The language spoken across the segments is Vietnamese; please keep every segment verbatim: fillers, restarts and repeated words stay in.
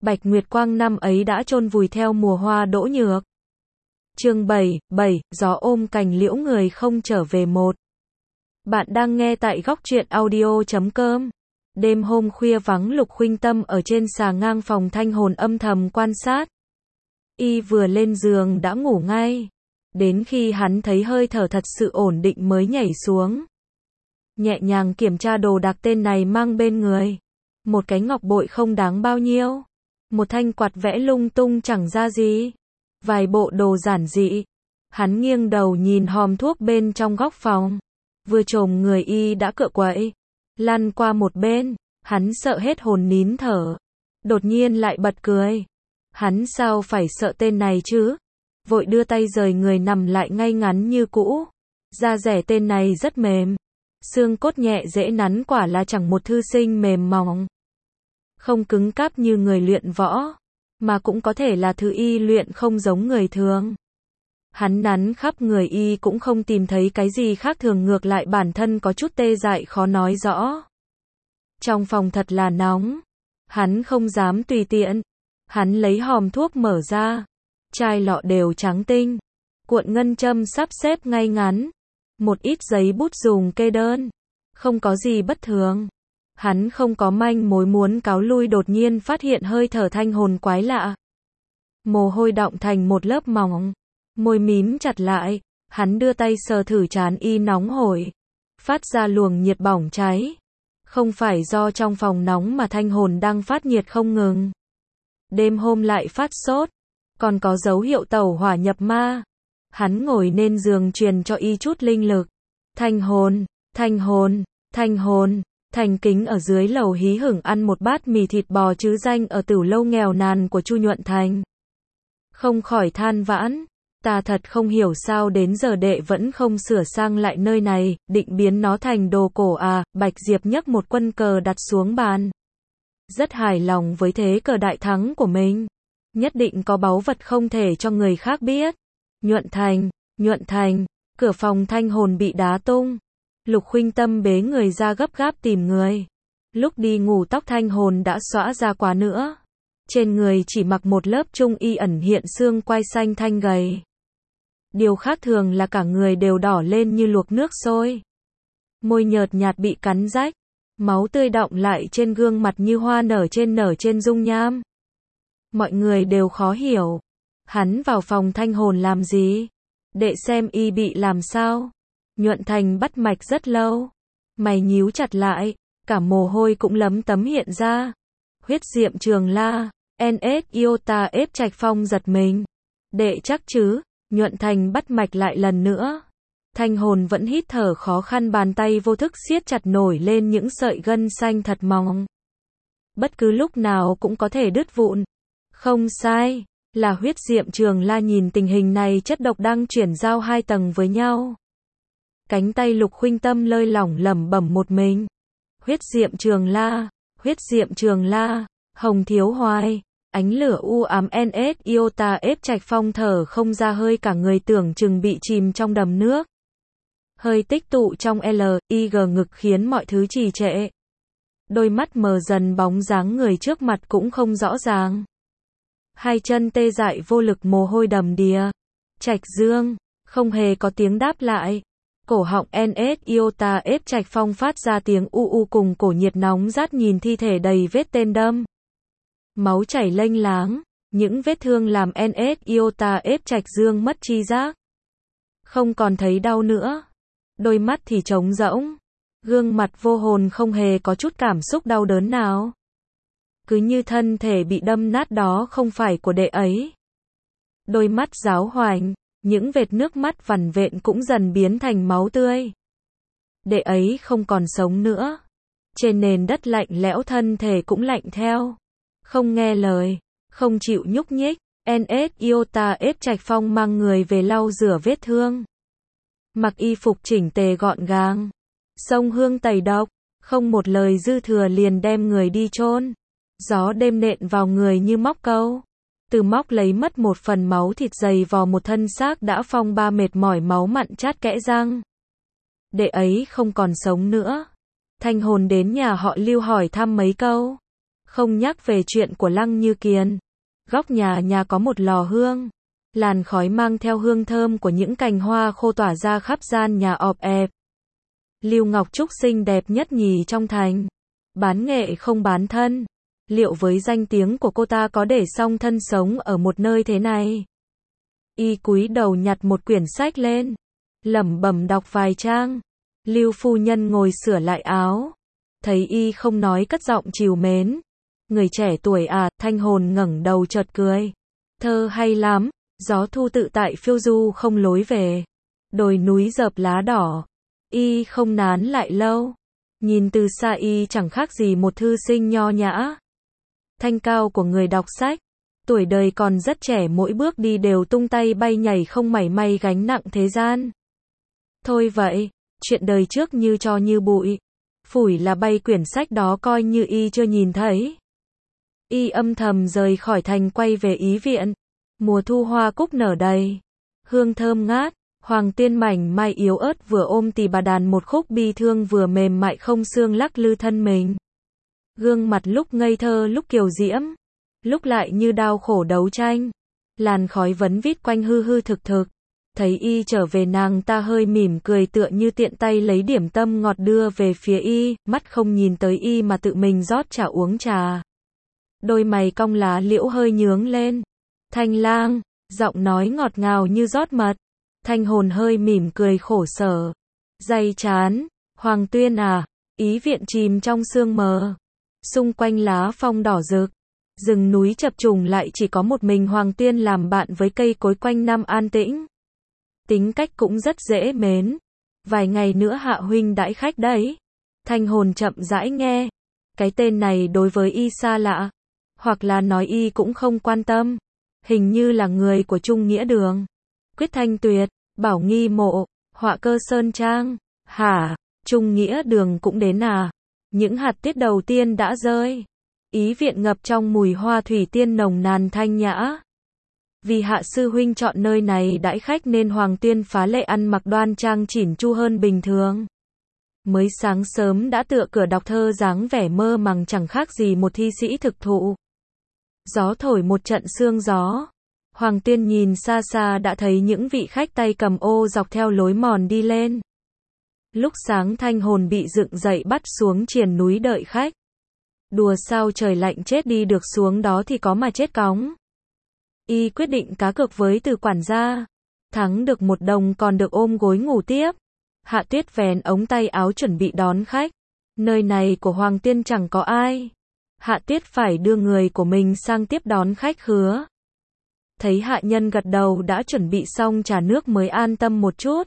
Bạch Nguyệt Quang năm ấy đã chôn vùi theo mùa hoa đỗ nhược. Chương bảy, bảy, gió ôm cành liễu người không trở về một. Bạn đang nghe tại góc truyện audio chấm com. Đêm hôm khuya vắng, Lục Khuynh Tâm ở trên xà ngang phòng Thanh Hồn âm thầm quan sát. Y vừa lên giường đã ngủ ngay. Đến khi hắn thấy hơi thở thật sự ổn định mới nhảy xuống. Nhẹ nhàng kiểm tra đồ đạc tên này mang bên người. Một cái ngọc bội không đáng bao nhiêu. Một thanh quạt vẽ lung tung chẳng ra gì. Vài bộ đồ giản dị. Hắn nghiêng đầu nhìn hòm thuốc bên trong góc phòng. Vừa chồm người y đã cựa quậy. Lăn qua một bên. Hắn sợ hết hồn nín thở. Đột nhiên lại bật cười. Hắn sao phải sợ tên này chứ? Vội đưa tay rời người nằm lại ngay ngắn như cũ. Da dẻ tên này rất mềm. Xương cốt nhẹ dễ nắn, quả là chẳng một thư sinh mềm mỏng. Không cứng cáp như người luyện võ. Mà cũng có thể là thứ y luyện không giống người thường. Hắn nắn khắp người y cũng không tìm thấy cái gì khác thường, ngược lại bản thân có chút tê dại khó nói rõ. Trong phòng thật là nóng. Hắn không dám tùy tiện. Hắn lấy hòm thuốc mở ra. Chai lọ đều trắng tinh. Cuộn ngân châm sắp xếp ngay ngắn. Một ít giấy bút dùng kê đơn. Không có gì bất thường. Hắn không có manh mối muốn cáo lui, đột nhiên phát hiện hơi thở Thanh Hồn quái lạ. Mồ hôi đọng thành một lớp mỏng. Môi mím chặt lại. Hắn đưa tay sờ thử trán y nóng hổi. Phát ra luồng nhiệt bỏng cháy. Không phải do trong phòng nóng mà Thanh Hồn đang phát nhiệt không ngừng. Đêm hôm lại phát sốt. Còn có dấu hiệu tẩu hỏa nhập ma. Hắn ngồi lên giường truyền cho y chút linh lực. Thanh Hồn, Thanh Hồn, Thanh Hồn. Thành Kính ở dưới lầu hí hửng ăn một bát mì thịt bò chứ danh ở Tửu lâu nghèo nàn của Chu Nhuận Thành. Không khỏi than vãn, ta thật không hiểu sao đến giờ đệ vẫn không sửa sang lại nơi này, định biến nó thành đồ cổ à. Bạch Diệp nhấc một quân cờ đặt xuống bàn. Rất hài lòng với thế cờ đại thắng của mình. Nhất định có báu vật không thể cho người khác biết. Nhuận Thành, Nhuận Thành, cửa phòng Thanh Hồn bị đá tung. Lục Khuynh Tâm bế người ra gấp gáp tìm người. Lúc đi ngủ tóc Thanh Hồn đã xõa ra quá nữa. Trên người chỉ mặc một lớp trung y ẩn hiện xương quai xanh thanh gầy. Điều khác thường là cả người đều đỏ lên như luộc nước sôi. Môi nhợt nhạt bị cắn rách. Máu tươi đọng lại trên gương mặt như hoa nở trên nở trên dung nham. Mọi người đều khó hiểu. Hắn vào phòng Thanh Hồn làm gì? Đệ xem y bị làm sao? Nhuận Thành bắt mạch rất lâu. Mày nhíu chặt lại. Cả mồ hôi cũng lấm tấm hiện ra. Huyết diệm trường la. en ét Iota ép Trạch Phong giật mình. Đệ chắc chứ? Nhuận Thành bắt mạch lại lần nữa. Thanh Hồn vẫn hít thở khó khăn, bàn tay vô thức siết chặt nổi lên những sợi gân xanh thật mỏng. Bất cứ lúc nào cũng có thể đứt vụn. Không sai, là huyết diệm trường la. Nhìn tình hình này, chất độc đang chuyển giao hai tầng với nhau. Cánh tay Lục Khuynh Tâm lơi lỏng lẩm bẩm một mình. Huyết diệm trường la, huyết diệm trường la, hồng thiếu hoài, ánh lửa u ám en ét Iota ép Trạch Phong thở không ra hơi, cả người tưởng chừng bị chìm trong đầm nước. Hơi tích tụ trong L, I G ngực khiến mọi thứ trì trệ. Đôi mắt mờ dần, bóng dáng người trước mặt cũng không rõ ràng. Hai chân tê dại vô lực, mồ hôi đầm đìa. Trạch Dương, không hề có tiếng đáp lại. Cổ họng en ét Iota ép Trạch Phong phát ra tiếng u u cùng cổ nhiệt nóng rát, nhìn thi thể đầy vết tên đâm. Máu chảy lênh láng, những vết thương làm en ét Iota ép Trạch Dương mất tri giác. Không còn thấy đau nữa. Đôi mắt thì trống rỗng. Gương mặt vô hồn, không hề có chút cảm xúc đau đớn nào. Cứ như thân thể bị đâm nát đó không phải của đệ ấy. Đôi mắt giáo hoành, những vệt nước mắt vằn vện cũng dần biến thành máu tươi. Đệ ấy không còn sống nữa. Trên nền đất lạnh lẽo, thân thể cũng lạnh theo. Không nghe lời, không chịu nhúc nhích. en ét Iota ép Trạch Phong mang người về lau rửa vết thương. Mặc y phục chỉnh tề gọn gàng. Xông hương tẩy độc. Không một lời dư thừa, liền đem người đi chôn. Gió đêm nện vào người như móc câu. Từ móc lấy mất một phần máu thịt, dày vò một thân xác đã phong ba, mệt mỏi, máu mặn chát kẽ răng. Đệ ấy không còn sống nữa. Thanh Hồn đến nhà họ Lưu hỏi thăm mấy câu. Không nhắc về chuyện của Lăng Như Kiền. Góc nhà nhà có một lò hương. Làn khói mang theo hương thơm của những cành hoa khô tỏa ra khắp gian nhà ọp ẹp. Lưu Ngọc Trúc xinh đẹp nhất nhì trong thành. Bán nghệ không bán thân. Liệu với danh tiếng của cô ta có để song thân sống ở một nơi thế này? Y cúi đầu nhặt một quyển sách lên, lẩm bẩm đọc vài trang. Lưu phu nhân ngồi sửa lại áo. Thấy Y không nói cất giọng trìu mến. Người trẻ tuổi à, Thanh Hồn ngẩng đầu chợt cười. Thơ hay lắm, gió thu tự tại phiêu du không lối về. Đồi núi dợp lá đỏ. Y không nán lại lâu. Nhìn từ xa Y chẳng khác gì một thư sinh nho nhã. Thanh cao của người đọc sách. Tuổi đời còn rất trẻ, mỗi bước đi đều tung tay bay nhảy không mảy may gánh nặng thế gian. Thôi vậy, chuyện đời trước như tro như bụi. Phủi là bay, quyển sách đó coi như Y chưa nhìn thấy. Y âm thầm rời khỏi thành quay về Ý viện. Mùa thu hoa cúc nở đầy. Hương thơm ngát. Hoàng Tiên mảnh mai yếu ớt vừa ôm tỳ bà đàn một khúc bi thương vừa mềm mại không xương lắc lư thân mình. Gương mặt lúc ngây thơ lúc kiều diễm, lúc lại như đau khổ đấu tranh. Làn khói vấn vít quanh hư hư thực thực. Thấy Y trở về, nàng ta hơi mỉm cười tựa như tiện tay lấy điểm tâm ngọt đưa về phía Y, mắt không nhìn tới Y mà tự mình rót trà uống trà. Đôi mày cong lá liễu hơi nhướng lên. Thanh lang, giọng nói ngọt ngào như rót mật. Thanh Hồn hơi mỉm cười khổ sở. Day chán, Hoàng Tuyên à. Ý viện chìm trong sương mờ. Xung quanh lá phong đỏ rực. Rừng núi chập trùng lại chỉ có một mình Hoàng Tuyên làm bạn với cây cối quanh năm an tĩnh. Tính cách cũng rất dễ mến. Vài ngày nữa Hạ huynh đãi khách đấy. Thanh Hồn chậm rãi nghe. Cái tên này đối với Y xa lạ. Hoặc là nói Y cũng không quan tâm. Hình như là người của Trung Nghĩa Đường. Quyết Thanh Tuyệt, Bảo Nghi Mộ, Họa Cơ Sơn Trang. Hả, Trung Nghĩa Đường cũng đến à? Những hạt tiết đầu tiên đã rơi. Ý viện ngập trong mùi hoa thủy tiên nồng nàn thanh nhã. Vì Hạ sư huynh chọn nơi này đãi khách nên Hoàng Tuyên phá lệ ăn mặc đoan trang chỉn chu hơn bình thường. Mới sáng sớm đã tựa cửa đọc thơ, dáng vẻ mơ màng chẳng khác gì một thi sĩ thực thụ. Gió thổi một trận sương gió. Hoàng Tuyên nhìn xa xa đã thấy những vị khách tay cầm ô dọc theo lối mòn đi lên. Lúc sáng Thanh Hồn bị dựng dậy bắt xuống triền núi đợi khách. Đùa sao trời lạnh chết đi được, xuống đó thì có mà chết cóng. Y quyết định cá cược với Từ quản gia. Thắng được một đồng còn được ôm gối ngủ tiếp. Hạ Tuyết vén ống tay áo chuẩn bị đón khách. Nơi này của Hoàng Tuyên chẳng có ai. Hạ Tuyết phải đưa người của mình sang tiếp đón khách khứa. Thấy hạ nhân gật đầu đã chuẩn bị xong trà nước mới an tâm một chút.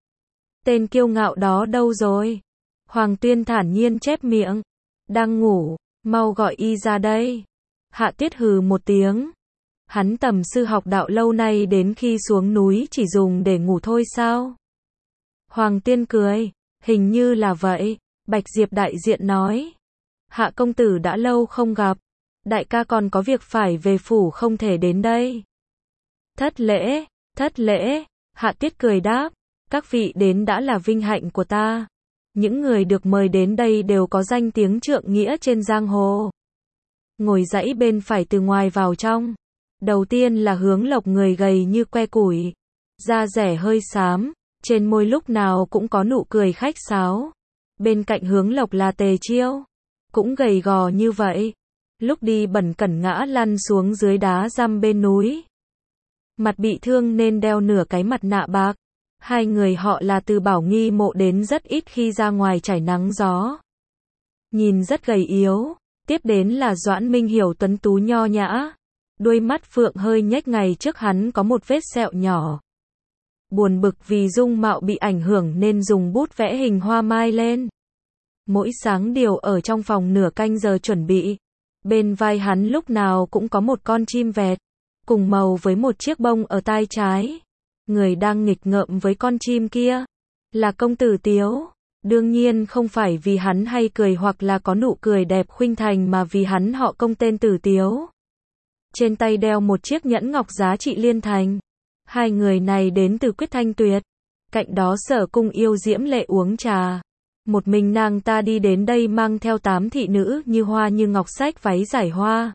Tên kiêu ngạo đó đâu rồi? Hoàng Tuyên thản nhiên chép miệng. Đang ngủ, mau gọi Y ra đây. Hạ Tuyết hừ một tiếng. Hắn tầm sư học đạo lâu nay đến khi xuống núi chỉ dùng để ngủ thôi sao? Hoàng Tuyên cười. Hình như là vậy. Bạch Diệp đại diện nói. Hạ công tử đã lâu không gặp. Đại ca còn có việc phải về phủ không thể đến đây. Thất lễ, thất lễ. Hạ Tuyết cười đáp. Các vị đến đã là vinh hạnh của ta. Những người được mời đến đây đều có danh tiếng trượng nghĩa trên giang hồ. Ngồi dãy bên phải từ ngoài vào trong. Đầu tiên là Hướng Lộc, người gầy như que củi. Da rẻ hơi xám. Trên môi lúc nào cũng có nụ cười khách sáo. Bên cạnh Hướng Lộc là Tề Chiêu. Cũng gầy gò như vậy. Lúc đi bẩn cẩn ngã lăn xuống dưới đá răm bên núi. Mặt bị thương nên đeo nửa cái mặt nạ bạc. Hai người họ là từ Bảo Nghi Mộ đến rất ít khi ra ngoài trải nắng gió. Nhìn rất gầy yếu. Tiếp đến là Doãn Minh Hiểu, tuấn tú nho nhã. Đuôi mắt phượng hơi nhếch, ngày trước hắn có một vết sẹo nhỏ. Buồn bực vì dung mạo bị ảnh hưởng nên dùng bút vẽ hình hoa mai lên. Mỗi sáng điều ở trong phòng nửa canh giờ chuẩn bị. Bên vai hắn lúc nào cũng có một con chim vẹt. Cùng màu với một chiếc bông ở tai trái. Người đang nghịch ngợm với con chim kia là công tử Tiếu. Đương nhiên không phải vì hắn hay cười hoặc là có nụ cười đẹp khuynh thành, mà vì hắn họ Công, tên Tử Tiếu. Trên tay đeo một chiếc nhẫn ngọc giá trị liên thành. Hai người này đến từ Quyết Thanh Tuyệt. Cạnh đó Sở Cung Yêu diễm lệ uống trà. Một mình nàng ta đi đến đây mang theo tám thị nữ như hoa như ngọc sách váy giải hoa.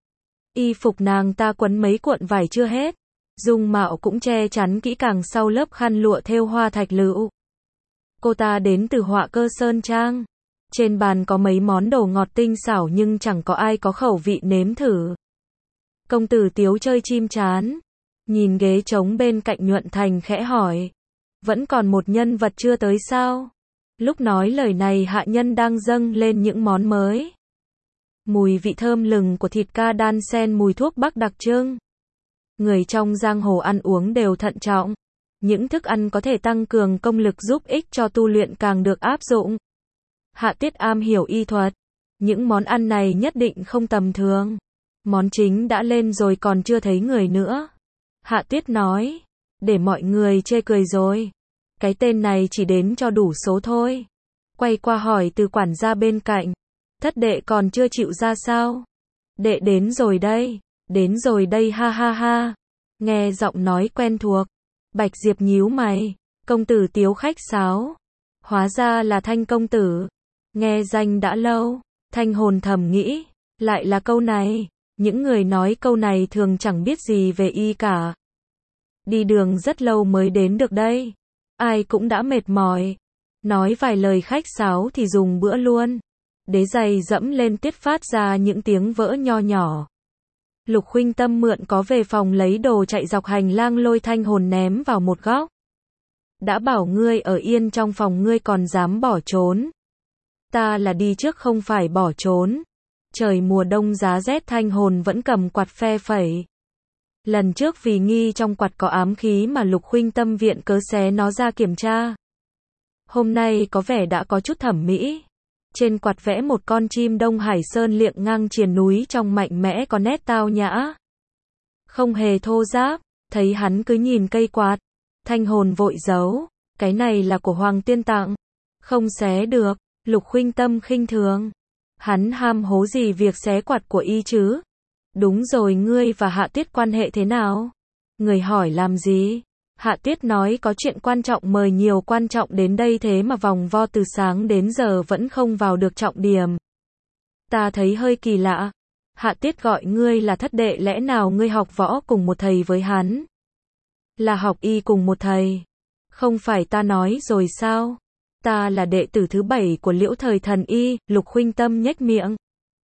Y phục nàng ta quấn mấy cuộn vải chưa hết. Dung mạo cũng che chắn kỹ càng sau lớp khăn lụa thêu hoa thạch lựu. Cô ta đến từ Họa Cơ Sơn Trang. Trên bàn có mấy món đồ ngọt tinh xảo nhưng chẳng có ai có khẩu vị nếm thử. Công tử Tiếu chơi chim chán. Nhìn ghế trống bên cạnh Nhuận Thành khẽ hỏi. Vẫn còn một nhân vật chưa tới sao? Lúc nói lời này hạ nhân đang dâng lên những món mới. Mùi vị thơm lừng của thịt ca đan xen mùi thuốc bắc đặc trưng. Người trong giang hồ ăn uống đều thận trọng. Những thức ăn có thể tăng cường công lực giúp ích cho tu luyện càng được áp dụng. Hạ Tiết am hiểu y thuật. Những món ăn này nhất định không tầm thường. Món chính đã lên rồi còn chưa thấy người nữa. Hạ Tiết nói. Để mọi người chê cười rồi. Cái tên này chỉ đến cho đủ số thôi. Quay qua hỏi từ quản gia bên cạnh. Thất đệ còn chưa chịu ra sao? Đệ đến rồi đây. Đến rồi đây ha ha ha. Nghe giọng nói quen thuộc. Bạch Diệp nhíu mày. Công tử Tiếu khách sáo. Hóa ra là Thanh công tử. Nghe danh đã lâu. Thanh hồn thầm nghĩ. Lại là câu này. Những người nói câu này thường chẳng biết gì về y cả. Đi đường rất lâu mới đến được đây. Ai cũng đã mệt mỏi. Nói vài lời khách sáo thì dùng bữa luôn. Đế giày dẫm lên tiết phát ra những tiếng vỡ nho nhỏ. Lục Khuynh Tâm mượn có về phòng lấy đồ chạy dọc hành lang lôi Thanh hồn ném vào một góc. Đã bảo ngươi ở yên trong phòng ngươi còn dám bỏ trốn. Ta là đi trước không phải bỏ trốn. Trời mùa đông giá rét Thanh hồn vẫn cầm quạt phe phẩy. Lần trước vì nghi trong quạt có ám khí mà Lục Khuynh Tâm viện cớ xé nó ra kiểm tra. Hôm nay có vẻ đã có chút thẩm mỹ. Trên quạt vẽ một con chim Đông Hải Sơn liệng ngang triền núi trong mạnh mẽ có nét tao nhã. Không hề thô ráp, thấy hắn cứ nhìn cây quạt. Thanh hồn vội giấu, cái này là của Hoàng tiên tặng. Không xé được, Lục Khuynh Tâm khinh thường. Hắn ham hố gì việc xé quạt của y chứ? Đúng rồi, ngươi và Hạ Tiết quan hệ thế nào? Người hỏi làm gì? Hạ Tiết nói có chuyện quan trọng mời nhiều quan trọng đến đây thế mà vòng vo từ sáng đến giờ vẫn không vào được trọng điểm. Ta thấy hơi kỳ lạ. Hạ Tiết gọi ngươi là thất đệ, lẽ nào ngươi học võ cùng một thầy với hắn? Là học y cùng một thầy. Không phải ta nói rồi sao? Ta là đệ tử thứ bảy của Liễu Thời Thần Y. Lục Khuynh Tâm nhếch miệng.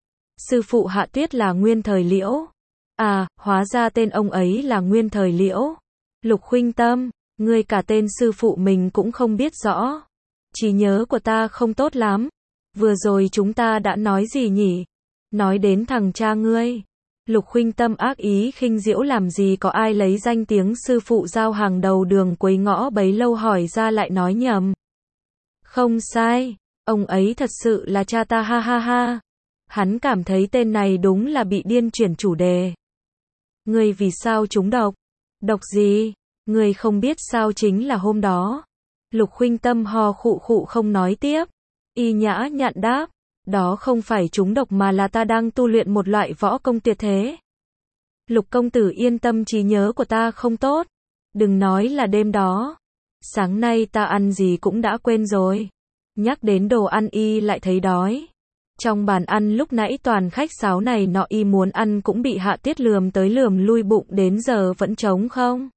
Sư phụ Hạ Tiết là Nguyên Thời Liễu. À, hóa ra tên ông ấy là Nguyên Thời Liễu. Lục Khuynh Tâm, ngươi cả tên sư phụ mình cũng không biết rõ. Trí nhớ của ta không tốt lắm. Vừa rồi chúng ta đã nói gì nhỉ? Nói đến thằng cha ngươi. Lục Khuynh Tâm ác ý khinh giễu, làm gì có ai lấy danh tiếng sư phụ giao hàng đầu đường quấy ngõ bấy lâu hỏi ra lại nói nhầm. Không sai, ông ấy thật sự là cha ta ha ha ha. Hắn cảm thấy tên này đúng là bị điên, chuyển chủ đề. Ngươi vì sao trúng độc? Độc gì? Ngươi không biết sao chính là hôm đó. Lục Khuynh Tâm ho khụ khụ không nói tiếp. Y nhã nhặn đáp. Đó không phải trúng độc mà là ta đang tu luyện một loại võ công tuyệt thế. Lục công tử yên tâm, trí nhớ của ta không tốt. Đừng nói là đêm đó. Sáng nay ta ăn gì cũng đã quên rồi. Nhắc đến đồ ăn y lại thấy đói. Trong bàn ăn lúc nãy toàn khách sáo này nọ, y muốn ăn cũng bị Hạ Tiết lườm tới lườm lui, bụng đến giờ vẫn trống không.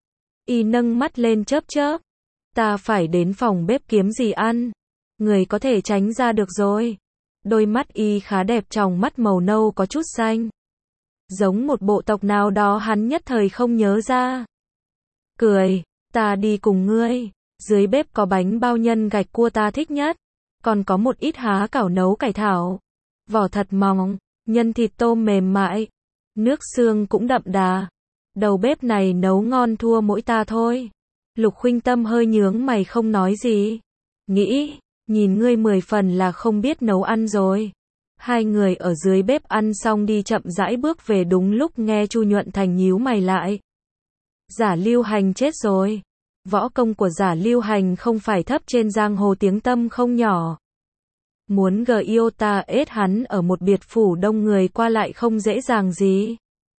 Y nâng mắt lên chớp chớp. Ta phải đến phòng bếp kiếm gì ăn. Người có thể tránh ra được rồi. Đôi mắt y khá đẹp, tròng mắt màu nâu có chút xanh. Giống một bộ tộc nào đó hắn nhất thời không nhớ ra. Cười, ta đi cùng ngươi. Dưới bếp có bánh bao nhân gạch cua ta thích nhất. Còn có một ít há cảo nấu cải thảo. Vỏ thật mỏng, nhân thịt tôm mềm mại. Nước xương cũng đậm đà. Đầu bếp này nấu ngon thua mỗi ta thôi. Lục Khuynh Tâm hơi nhướng mày không nói gì. Nghĩ, nhìn ngươi mười phần là không biết nấu ăn rồi. Hai người ở dưới bếp ăn xong đi chậm rãi bước về, đúng lúc nghe Chu Nhuận Thành nhíu mày lại. Giả Lưu Hành chết rồi. Võ công của Giả Lưu Hành không phải thấp, trên giang hồ tiếng tăm không nhỏ. Muốn gờ yêu ta ết hắn ở một biệt phủ đông người qua lại không dễ dàng gì.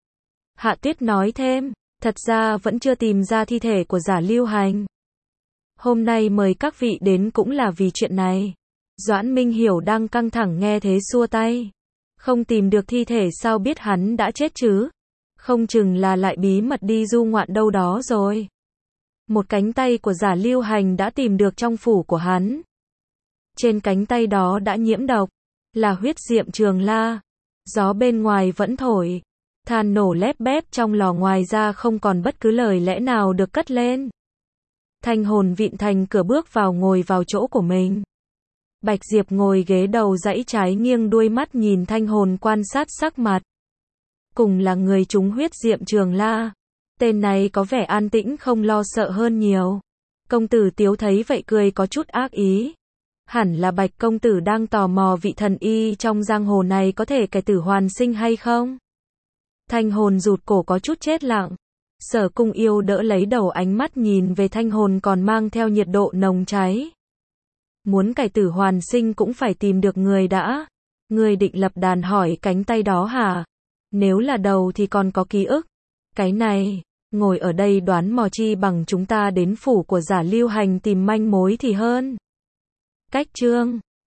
Hạ Tiết nói thêm, thật ra vẫn chưa tìm ra thi thể của Giả Lưu Hành. Hôm nay mời các vị đến cũng là vì chuyện này. Doãn Minh Hiểu đang căng thẳng nghe thế xua tay. Không tìm được thi thể sao biết hắn đã chết chứ? Không chừng là lại bí mật đi du ngoạn đâu đó rồi. Một cánh tay của Giả Lưu Hành đã tìm được trong phủ của hắn. Trên cánh tay đó đã nhiễm độc, là huyết diệm trường la. Gió bên ngoài vẫn thổi, than nổ lép bép trong lò, ngoài ra không còn bất cứ lời lẽ nào được cất lên. Thanh Hồn vịn thành cửa bước vào, ngồi vào chỗ của mình. Bạch Diệp ngồi ghế đầu dãy trái nghiêng đuôi mắt nhìn Thanh Hồn quan sát sắc mặt. Cùng là người trúng huyết diệm trường la, tên này có vẻ an tĩnh không lo sợ hơn nhiều. Công tử Tiếu thấy vậy cười có chút ác ý. Hẳn là Bạch công tử đang tò mò vị thần y trong giang hồ này có thể cải tử hoàn sinh hay không? Thanh Hồn rụt cổ có chút chết lặng. Sở Cung Yêu đỡ lấy đầu, ánh mắt nhìn về Thanh Hồn còn mang theo nhiệt độ nồng cháy. Muốn cải tử hoàn sinh cũng phải tìm được người đã. Người định lập đàn hỏi cánh tay đó hả? Nếu là đầu thì còn có ký ức. Cái này, ngồi ở đây đoán mò chi bằng chúng ta đến phủ của Giả Lưu Hành tìm manh mối thì hơn. Cách chương